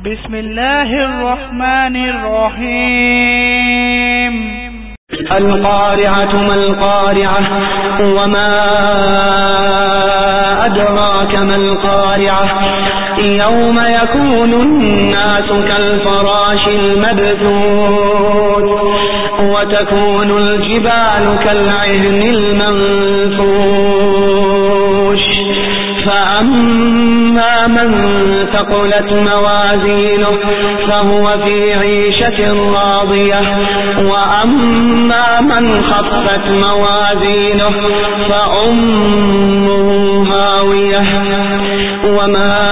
بسم الله الرحمن الرحيم. القارعة ما القارعة وما أدراك ما القارعة يوم يكون الناس كالفراش المبثوث وتكون الجبال كالعهن المنفوش فأما من ثقلت موازينه فهو في عيشة راضية وأما من خفت موازينه فأمه هاوية وما